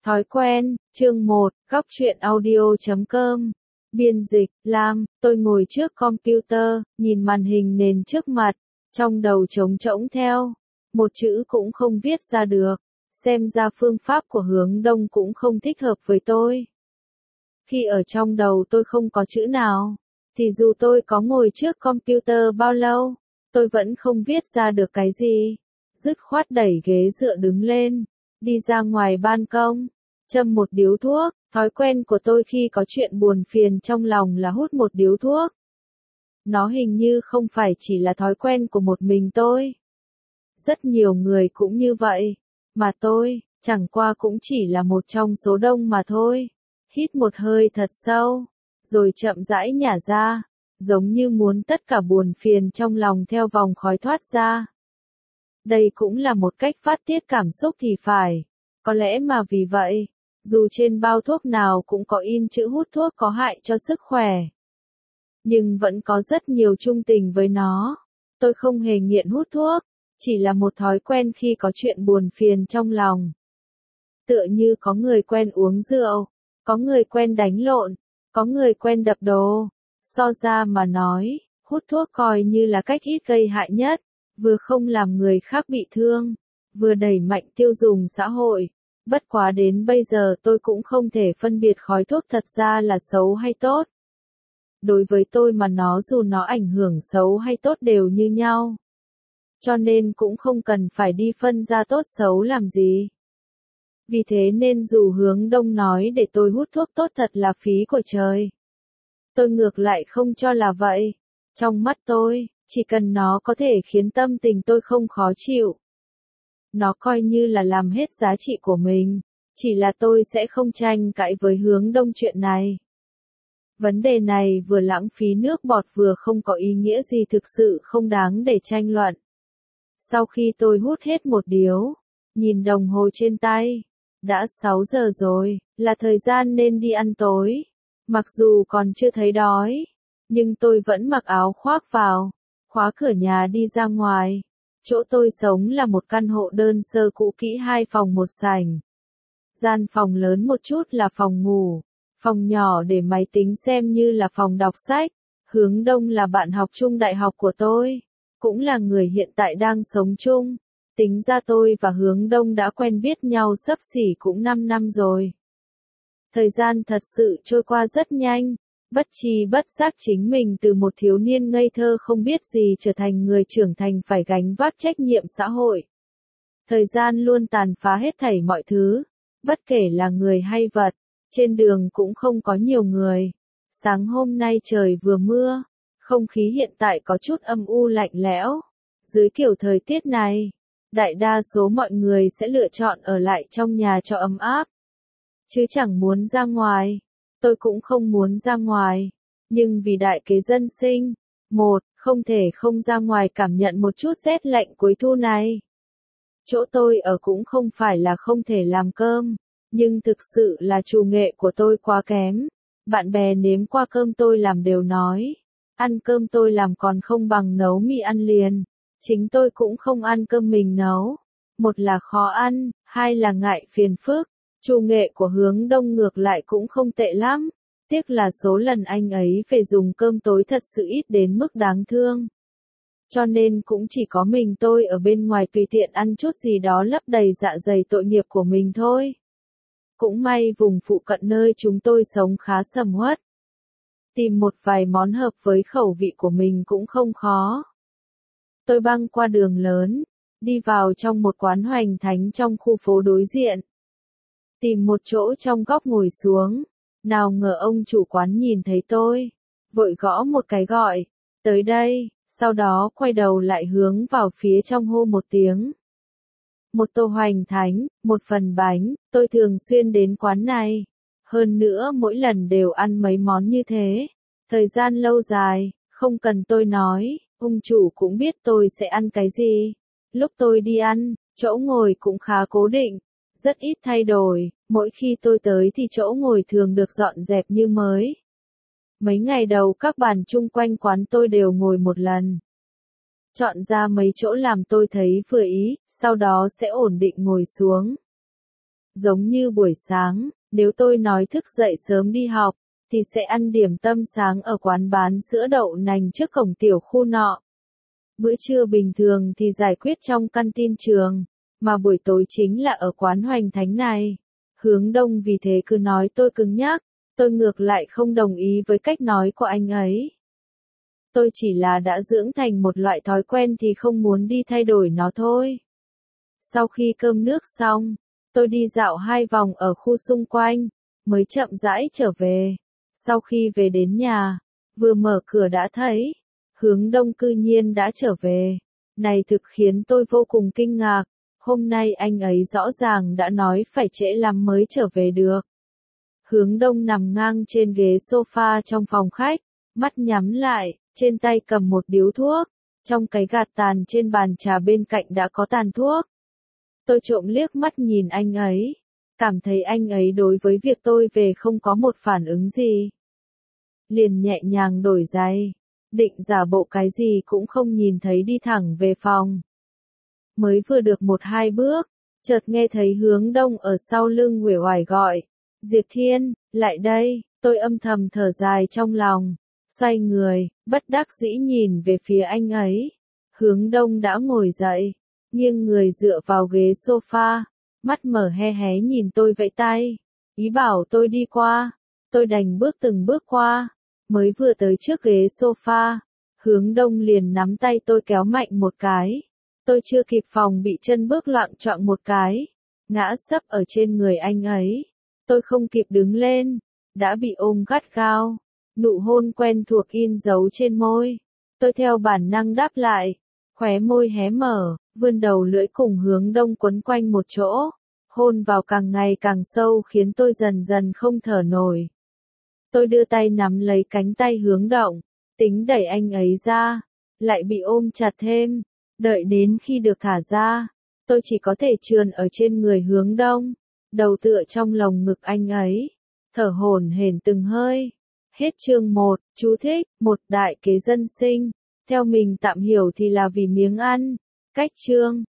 Thói quen, chương 1, góc truyện audio.com. Biên dịch, Lam, tôi ngồi trước computer, nhìn màn hình nền trước mặt, trong đầu trống rỗng theo. Một chữ cũng không viết ra được, xem ra phương pháp của Hướng Đông cũng không thích hợp với tôi. Khi ở trong đầu tôi không có chữ nào, thì dù tôi có ngồi trước computer bao lâu, tôi vẫn không viết ra được cái gì. Dứt khoát đẩy ghế dựa đứng lên, đi ra ngoài ban công, châm một điếu thuốc. Thói quen của tôi khi có chuyện buồn phiền trong lòng là hút một điếu thuốc. Nó hình như không phải chỉ là thói quen của một mình tôi. Rất nhiều người cũng như vậy, mà tôi, chẳng qua cũng chỉ là một trong số đông mà thôi. Hít một hơi thật sâu, rồi chậm rãi nhả ra, giống như muốn tất cả buồn phiền trong lòng theo vòng khói thoát ra. Đây cũng là một cách phát tiết cảm xúc thì phải. Có lẽ mà vì vậy, dù trên bao thuốc nào cũng có in chữ hút thuốc có hại cho sức khỏe, nhưng vẫn có rất nhiều chung tình với nó. Tôi không hề nghiện hút thuốc, chỉ là một thói quen khi có chuyện buồn phiền trong lòng. Tựa như có người quen uống rượu, có người quen đánh lộn, có người quen đập đồ. So ra mà nói, hút thuốc coi như là cách ít gây hại nhất, vừa không làm người khác bị thương, vừa đẩy mạnh tiêu dùng xã hội. Bất quá đến bây giờ tôi cũng không thể phân biệt khói thuốc thật ra là xấu hay tốt. Đối với tôi mà dù nó ảnh hưởng xấu hay tốt đều như nhau. Cho nên cũng không cần phải đi phân ra tốt xấu làm gì. Vì thế nên dù Hướng Đông nói để tôi hút thuốc tốt thật là phí của trời, tôi ngược lại không cho là vậy. Trong mắt tôi, chỉ cần nó có thể khiến tâm tình tôi không khó chịu, nó coi như là làm hết giá trị của mình. Chỉ là tôi sẽ không tranh cãi với Hướng Đông chuyện này. Vấn đề này vừa lãng phí nước bọt vừa không có ý nghĩa gì, thực sự không đáng để tranh luận. Sau khi tôi hút hết một điếu, nhìn đồng hồ trên tay, đã 6 giờ rồi, là thời gian nên đi ăn tối. Mặc dù còn chưa thấy đói, nhưng tôi vẫn mặc áo khoác vào, khóa cửa nhà đi ra ngoài. Chỗ tôi sống là một căn hộ đơn sơ cũ kỹ 2 phòng 1 sảnh. Gian phòng lớn một chút là phòng ngủ, phòng nhỏ để máy tính xem như là phòng đọc sách. Hướng Đông là bạn học chung đại học của tôi, cũng là người hiện tại đang sống chung. Tính ra tôi và Hướng Đông đã quen biết nhau xấp xỉ cũng 5 năm rồi. Thời gian thật sự trôi qua rất nhanh, bất tri bất giác chính mình từ một thiếu niên ngây thơ không biết gì trở thành người trưởng thành phải gánh vác trách nhiệm xã hội. Thời gian luôn tàn phá hết thảy mọi thứ, bất kể là người hay vật. Trên đường cũng không có nhiều người. Sáng hôm nay trời vừa mưa, không khí hiện tại có chút âm u lạnh lẽo. Dưới kiểu thời tiết này, đại đa số mọi người sẽ lựa chọn ở lại trong nhà cho ấm áp, chứ chẳng muốn ra ngoài. Tôi cũng không muốn ra ngoài, nhưng vì đại kế dân sinh, không thể không ra ngoài cảm nhận một chút rét lạnh cuối thu này. Chỗ tôi ở cũng không phải là không thể làm cơm, nhưng thực sự là chủ nghệ của tôi quá kém. Bạn bè nếm qua cơm tôi làm đều nói, ăn cơm tôi làm còn không bằng nấu mì ăn liền. Chính tôi cũng không ăn cơm mình nấu. Một là khó ăn, hai là ngại phiền phức. Chủ nghệ của Hướng Đông ngược lại cũng không tệ lắm. Tiếc là số lần anh ấy về dùng cơm tối thật sự ít đến mức đáng thương. Cho nên cũng chỉ có mình tôi ở bên ngoài tùy tiện ăn chút gì đó lấp đầy dạ dày tội nghiệp của mình thôi. Cũng may vùng phụ cận nơi chúng tôi sống khá sầm uất. Tìm một vài món hợp với khẩu vị của mình cũng không khó. Tôi băng qua đường lớn, đi vào trong một quán hoành thánh trong khu phố đối diện. Tìm một chỗ trong góc ngồi xuống, nào ngờ ông chủ quán nhìn thấy tôi, vội gõ một cái gọi, tới đây, sau đó quay đầu lại hướng vào phía trong hô một tiếng. Một tô hoành thánh, một phần bánh, tôi thường xuyên đến quán này. Hơn nữa mỗi lần đều ăn mấy món như thế. Thời gian lâu dài, không cần tôi nói, ông chủ cũng biết tôi sẽ ăn cái gì. Lúc tôi đi ăn, chỗ ngồi cũng khá cố định, rất ít thay đổi. Mỗi khi tôi tới thì chỗ ngồi thường được dọn dẹp như mới. Mấy ngày đầu các bàn chung quanh quán tôi đều ngồi một lần. Chọn ra mấy chỗ làm tôi thấy vừa ý, sau đó sẽ ổn định ngồi xuống. Giống như buổi sáng, nếu tôi nói thức dậy sớm đi học, thì sẽ ăn điểm tâm sáng ở quán bán sữa đậu nành trước cổng tiểu khu nọ. Bữa trưa bình thường thì giải quyết trong canteen trường, mà buổi tối chính là ở quán Hoành Thánh này. Hướng Đông vì thế cứ nói tôi cứng nhắc, tôi ngược lại không đồng ý với cách nói của anh ấy. Tôi chỉ là đã dưỡng thành một loại thói quen thì không muốn đi thay đổi nó thôi. Sau khi cơm nước xong, tôi đi dạo 2 vòng ở khu xung quanh, mới chậm rãi trở về. Sau khi về đến nhà, vừa mở cửa đã thấy, Hướng Đông cư nhiên đã trở về. Này thực khiến tôi vô cùng kinh ngạc, hôm nay anh ấy rõ ràng đã nói phải trễ lắm mới trở về được. Hướng Đông nằm ngang trên ghế sofa trong phòng khách, mắt nhắm lại, trên tay cầm một điếu thuốc, trong cái gạt tàn trên bàn trà bên cạnh đã có tàn thuốc. Tôi trộm liếc mắt nhìn anh ấy, cảm thấy anh ấy đối với việc tôi về không có một phản ứng gì. Liền nhẹ nhàng đổi giày, định giả bộ cái gì cũng không nhìn thấy đi thẳng về phòng. Mới vừa được 1-2 bước, chợt nghe thấy Hướng Đông ở sau lưng uể oải gọi, Diệp Thiên, lại đây, tôi âm thầm thở dài trong lòng, xoay người, bất đắc dĩ nhìn về phía anh ấy. Hướng Đông đã ngồi dậy, nghiêng người dựa vào ghế sofa, mắt mở hé hé nhìn tôi vẫy tay, ý bảo tôi đi qua. Tôi đành bước từng bước qua, mới vừa tới trước ghế sofa, Hướng Đông liền nắm tay tôi kéo mạnh một cái. Tôi chưa kịp phòng bị chân bước loạng choạng một cái, ngã sấp ở trên người anh ấy. Tôi không kịp đứng lên, đã bị ôm gắt gao, nụ hôn quen thuộc in dấu trên môi. Tôi theo bản năng đáp lại, khóe môi hé mở, vươn đầu lưỡi cùng Hướng Đông quấn quanh một chỗ, hôn vào càng ngày càng sâu khiến tôi dần dần không thở nổi. Tôi đưa tay nắm lấy cánh tay Hướng Đông, tính đẩy anh ấy ra, lại bị ôm chặt thêm. Đợi đến khi được thả ra, tôi chỉ có thể trườn ở trên người Hướng Đông, đầu tựa trong lồng ngực anh ấy, thở hổn hển từng hơi. Hết chương 1, chú thích, một đại kế dân sinh, theo mình tạm hiểu thì là vì miếng ăn. Cách chương